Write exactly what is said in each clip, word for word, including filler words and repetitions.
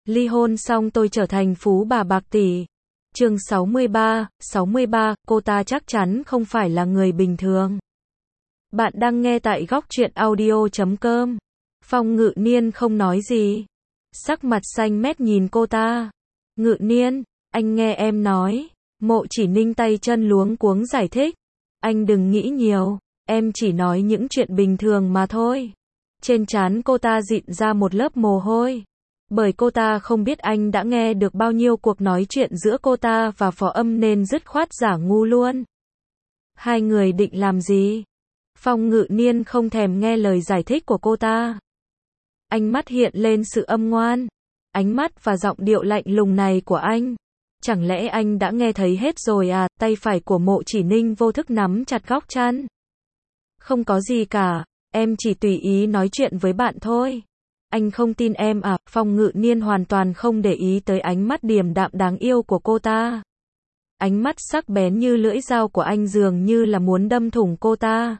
Ly hôn xong tôi trở thành phú bà bạc tỷ. Chương sáu mươi ba, sáu mươi ba, cô ta chắc chắn không phải là người bình thường. Bạn đang nghe tại góc truyện audio chấm com. Phong Ngự Niên không nói gì. Sắc mặt xanh mét nhìn cô ta. Ngự Niên, anh nghe em nói. Mộ Chỉ Ninh tay chân luống cuống giải thích. Anh đừng nghĩ nhiều, em chỉ nói những chuyện bình thường mà thôi. Trên trán cô ta dịn ra một lớp mồ hôi. Bởi cô ta không biết anh đã nghe được bao nhiêu cuộc nói chuyện giữa cô ta và Phó Âm nên dứt khoát giả ngu luôn. Hai người định làm gì? Phong Ngự Niên không thèm nghe lời giải thích của cô ta. Ánh mắt hiện lên sự âm ngoan. Ánh mắt và giọng điệu lạnh lùng này của anh. Chẳng lẽ anh đã nghe thấy hết rồi à? Tay phải của Mộ Chỉ Ninh vô thức nắm chặt góc chăn. Không có gì cả, em chỉ tùy ý nói chuyện với bạn thôi. Anh không tin em à? Phong Ngự Niên hoàn toàn không để ý tới ánh mắt điềm đạm đáng yêu của cô ta. Ánh mắt sắc bén như lưỡi dao của anh dường như là muốn đâm thủng cô ta.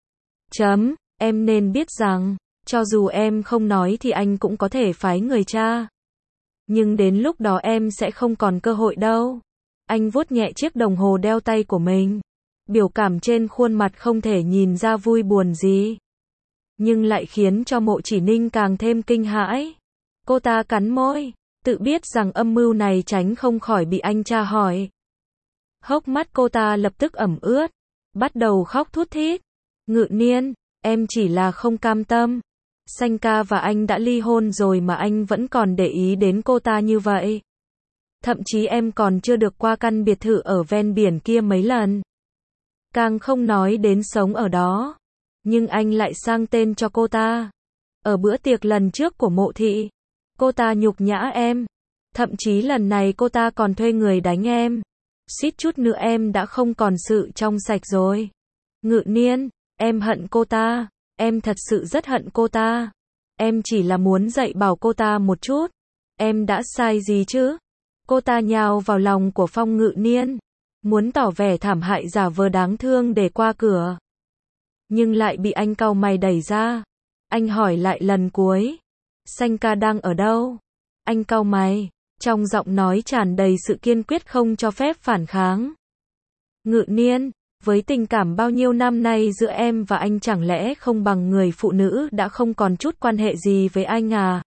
Chấm, em nên biết rằng, cho dù em không nói thì anh cũng có thể phái người tra. Nhưng đến lúc đó em sẽ không còn cơ hội đâu. Anh vuốt nhẹ chiếc đồng hồ đeo tay của mình. Biểu cảm trên khuôn mặt không thể nhìn ra vui buồn gì. Nhưng lại khiến cho Mộ Chỉ Ninh càng thêm kinh hãi. Cô ta cắn môi, tự biết rằng âm mưu này tránh không khỏi bị anh tra hỏi. Hốc mắt cô ta lập tức ẩm ướt, bắt đầu khóc thút thít. Ngự Niên, em chỉ là không cam tâm. Sanh ca và anh đã ly hôn rồi mà anh vẫn còn để ý đến cô ta như vậy. Thậm chí em còn chưa được qua căn biệt thự ở ven biển kia mấy lần. Càng không nói đến sống ở đó. Nhưng anh lại sang tên cho cô ta. Ở bữa tiệc lần trước của Mộ thị, cô ta nhục nhã em. Thậm chí lần này cô ta còn thuê người đánh em. Suýt chút nữa em đã không còn sự trong sạch rồi. Ngự Niên, em hận cô ta. Em thật sự rất hận cô ta. Em chỉ là muốn dạy bảo cô ta một chút. Em đã sai gì chứ? Cô ta nhào vào lòng của Phong Ngự Niên. Muốn tỏ vẻ thảm hại giả vờ đáng thương để qua cửa. Nhưng lại bị anh cau mày đẩy ra. Anh hỏi lại lần cuối. Sanh ca đang ở đâu? Anh cau mày. Trong giọng nói tràn đầy sự kiên quyết không cho phép phản kháng. Ngự Niên, với tình cảm bao nhiêu năm nay giữa em và anh chẳng lẽ không bằng người phụ nữ đã không còn chút quan hệ gì với anh à?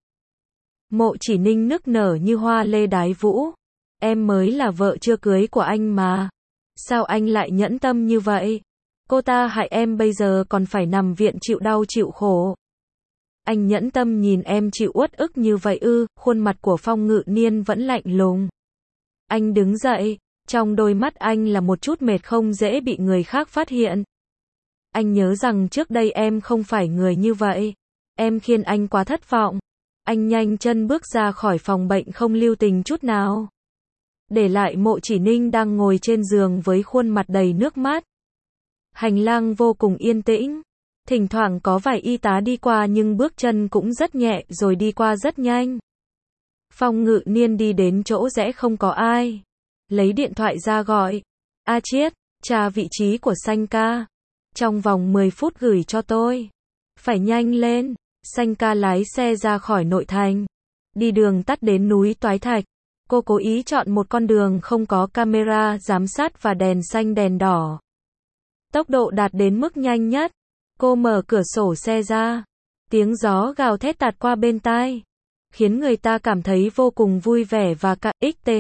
Mộ Chỉ Ninh nức nở như hoa lê đái vũ. Em mới là vợ chưa cưới của anh mà. Sao anh lại nhẫn tâm như vậy? Cô ta hại em bây giờ còn phải nằm viện chịu đau chịu khổ. Anh nhẫn tâm nhìn em chịu uất ức như vậy ư? Khuôn mặt của Phong Ngự Niên vẫn lạnh lùng. Anh đứng dậy, trong đôi mắt anh là một chút mệt không dễ bị người khác phát hiện. Anh nhớ rằng trước đây em không phải người như vậy. Em khiến anh quá thất vọng. Anh nhanh chân bước ra khỏi phòng bệnh không lưu tình chút nào. Để lại Mộ Chỉ Ninh đang ngồi trên giường với khuôn mặt đầy nước mắt. Hành lang vô cùng yên tĩnh. Thỉnh thoảng có vài y tá đi qua nhưng bước chân cũng rất nhẹ rồi đi qua rất nhanh. Phong Ngự Niên đi đến chỗ rẽ không có ai. Lấy điện thoại ra gọi. A Chiết, tra vị trí của Sanh ca. Trong vòng mười phút gửi cho tôi. Phải nhanh lên. Sanh ca lái xe ra khỏi nội thành. Đi đường tắt đến núi Toái Thạch. Cô cố ý chọn một con đường không có camera giám sát và đèn xanh đèn đỏ. Tốc độ đạt đến mức nhanh nhất. Cô mở cửa sổ xe ra. Tiếng gió gào thét tạt qua bên tai. Khiến người ta cảm thấy vô cùng vui vẻ và cả xth.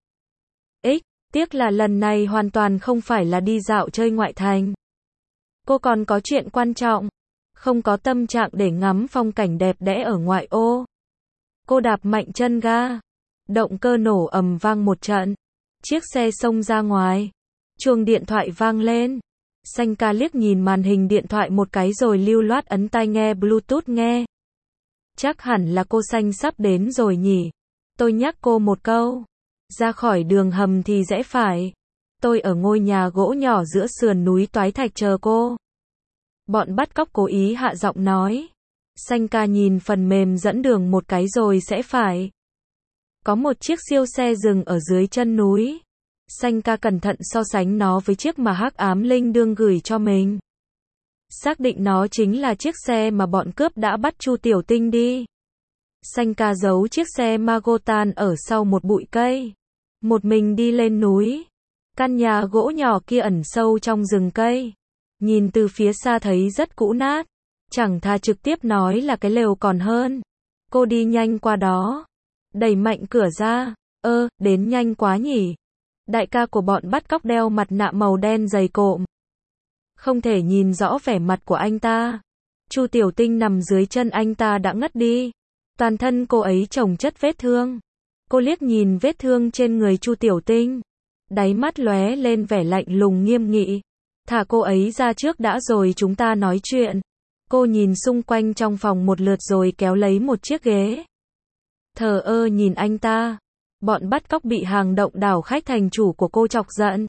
X, tiếc là lần này hoàn toàn không phải là đi dạo chơi ngoại thành. Cô còn có chuyện quan trọng. Không có tâm trạng để ngắm phong cảnh đẹp đẽ ở ngoại ô. Cô đạp mạnh chân ga. Động cơ nổ ầm vang một trận. Chiếc xe xông ra ngoài. Chuông điện thoại vang lên. Sanh ca liếc nhìn màn hình điện thoại một cái rồi lưu loát ấn tai nghe Bluetooth nghe. Chắc hẳn là cô Sanh sắp đến rồi nhỉ. Tôi nhắc cô một câu. Ra khỏi đường hầm thì rẽ phải. Tôi ở ngôi nhà gỗ nhỏ giữa sườn núi Toái Thạch chờ cô. Bọn bắt cóc cố ý hạ giọng nói. Sanh ca nhìn phần mềm dẫn đường một cái rồi sẽ phải. Có một chiếc siêu xe dừng ở dưới chân núi. Sanh ca cẩn thận so sánh nó với chiếc mà Hắc Ám Linh đương gửi cho mình. Xác định nó chính là chiếc xe mà bọn cướp đã bắt Chu Tiểu Tinh đi. Sanh ca giấu chiếc xe Magotan ở sau một bụi cây. Một mình đi lên núi. Căn nhà gỗ nhỏ kia ẩn sâu trong rừng cây. Nhìn từ phía xa thấy rất cũ nát. Chẳng thà trực tiếp nói là cái lều còn hơn. Cô đi nhanh qua đó. Đẩy mạnh cửa ra. Ơ, đến nhanh quá nhỉ. Đại ca của bọn bắt cóc đeo mặt nạ màu đen dày cộm. Không thể nhìn rõ vẻ mặt của anh ta. Chu Tiểu Tinh nằm dưới chân anh ta đã ngất đi. Toàn thân cô ấy chồng chất vết thương. Cô liếc nhìn vết thương trên người Chu Tiểu Tinh. Đáy mắt lóe lên vẻ lạnh lùng nghiêm nghị. Thả cô ấy ra trước đã rồi chúng ta nói chuyện. Cô nhìn xung quanh trong phòng một lượt rồi kéo lấy một chiếc ghế. Thờ ơ nhìn anh ta. Bọn bắt cóc bị hàng động đảo khách thành chủ của cô chọc giận.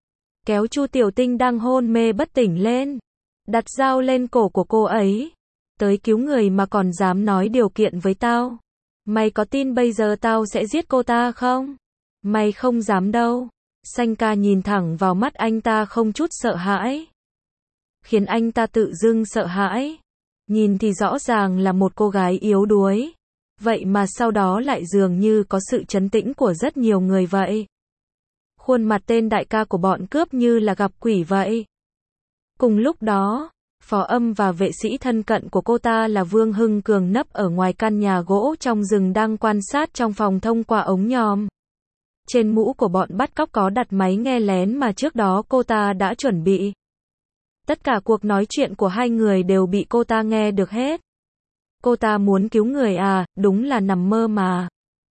Kéo Chu Tiểu Tinh đang hôn mê bất tỉnh lên. Đặt dao lên cổ của cô ấy. Tới cứu người mà còn dám nói điều kiện với tao. Mày có tin bây giờ tao sẽ giết cô ta không? Mày không dám đâu. Sanh ca nhìn thẳng vào mắt anh ta không chút sợ hãi. Khiến anh ta tự dưng sợ hãi. Nhìn thì rõ ràng là một cô gái yếu đuối. Vậy mà sau đó lại dường như có sự trấn tĩnh của rất nhiều người vậy. Khuôn mặt tên đại ca của bọn cướp như là gặp quỷ vậy. Cùng lúc đó, Phó Âm và vệ sĩ thân cận của cô ta là Vương Hưng Cường nấp ở ngoài căn nhà gỗ trong rừng đang quan sát trong phòng thông qua ống nhòm. Trên mũ của bọn bắt cóc có đặt máy nghe lén mà trước đó cô ta đã chuẩn bị. Tất cả cuộc nói chuyện của hai người đều bị cô ta nghe được hết. Cô ta muốn cứu người à, đúng là nằm mơ mà.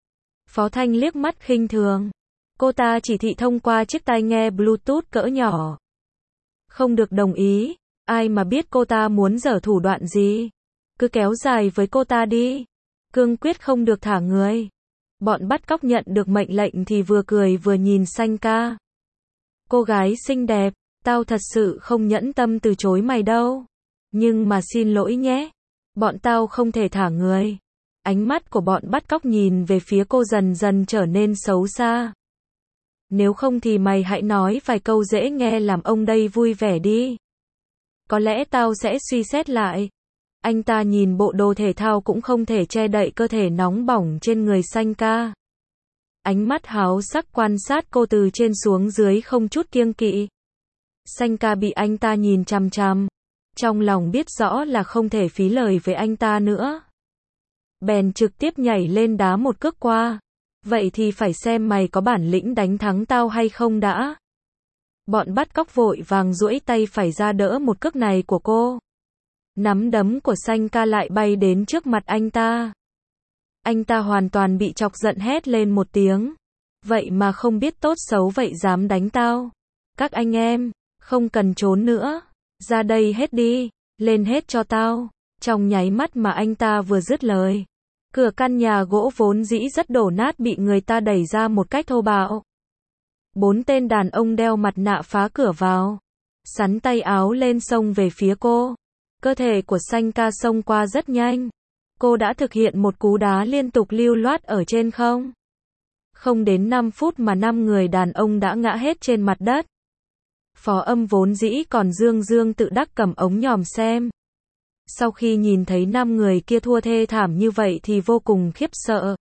Phó Thanh liếc mắt khinh thường. Cô ta chỉ thị thông qua chiếc tai nghe Bluetooth cỡ nhỏ. Không được đồng ý, ai mà biết cô ta muốn giở thủ đoạn gì. Cứ kéo dài với cô ta đi. Cương quyết không được thả người. Bọn bắt cóc nhận được mệnh lệnh thì vừa cười vừa nhìn Sanh ca. Cô gái xinh đẹp, tao thật sự không nhẫn tâm từ chối mày đâu. Nhưng mà xin lỗi nhé. Bọn tao không thể thả người. Ánh mắt của bọn bắt cóc nhìn về phía cô dần dần trở nên xấu xa. Nếu không thì mày hãy nói vài câu dễ nghe làm ông đây vui vẻ đi. Có lẽ tao sẽ suy xét lại. Anh ta nhìn bộ đồ thể thao cũng không thể che đậy cơ thể nóng bỏng trên người Sanh ca. Ánh mắt háo sắc quan sát cô từ trên xuống dưới không chút kiêng kỵ. Sanh ca bị anh ta nhìn chằm chằm. Trong lòng biết rõ là không thể phí lời với anh ta nữa. Bèn trực tiếp nhảy lên đá một cước qua. Vậy thì phải xem mày có bản lĩnh đánh thắng tao hay không đã. Bọn bắt cóc vội vàng duỗi tay phải ra đỡ một cước này của cô. Nắm đấm của Sanh ca lại bay đến trước mặt anh ta. Anh ta hoàn toàn bị chọc giận hét lên một tiếng. Vậy mà không biết tốt xấu vậy dám đánh tao. Các anh em, không cần trốn nữa. Ra đây hết đi, lên hết cho tao. Trong nháy mắt mà anh ta vừa dứt lời. Cửa căn nhà gỗ vốn dĩ rất đổ nát bị người ta đẩy ra một cách thô bạo. Bốn tên đàn ông đeo mặt nạ phá cửa vào. Sắn tay áo lên xông về phía cô. Cơ thể của Sanh ca xông qua rất nhanh. Cô đã thực hiện một cú đá liên tục lưu loát ở trên không. Không đến năm phút mà năm người đàn ông đã ngã hết trên mặt đất. Phó Âm vốn dĩ còn dương dương tự đắc cầm ống nhòm xem. Sau khi nhìn thấy năm người kia thua thê thảm như vậy thì vô cùng khiếp sợ.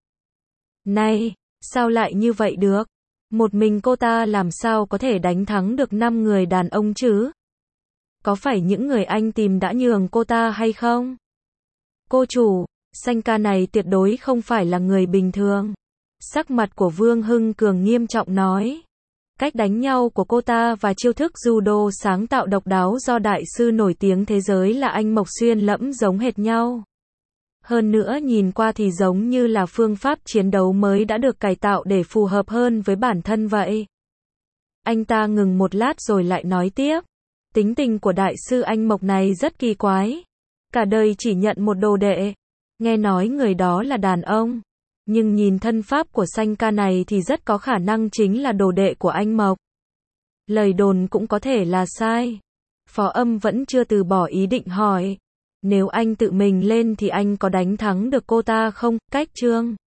Này, sao lại như vậy được? Một mình cô ta làm sao có thể đánh thắng được năm người đàn ông chứ? Có phải những người anh tìm đã nhường cô ta hay không? Cô chủ, Sanh ca này tuyệt đối không phải là người bình thường. Sắc mặt của Vương Hưng Cường nghiêm trọng nói. Cách đánh nhau của cô ta và chiêu thức judo sáng tạo độc đáo do đại sư nổi tiếng thế giới là anh Mộc Xuyên lẫm giống hệt nhau. Hơn nữa nhìn qua thì giống như là phương pháp chiến đấu mới đã được cải tạo để phù hợp hơn với bản thân vậy. Anh ta ngừng một lát rồi lại nói tiếp. Tính tình của đại sư anh Mộc này rất kỳ quái. Cả đời chỉ nhận một đồ đệ. Nghe nói người đó là đàn ông. Nhưng nhìn thân pháp của Sanh ca này thì rất có khả năng chính là đồ đệ của anh Mộc. Lời đồn cũng có thể là sai. Phó Âm vẫn chưa từ bỏ ý định hỏi. Nếu anh tự mình lên thì anh có đánh thắng được cô ta không? Cách chương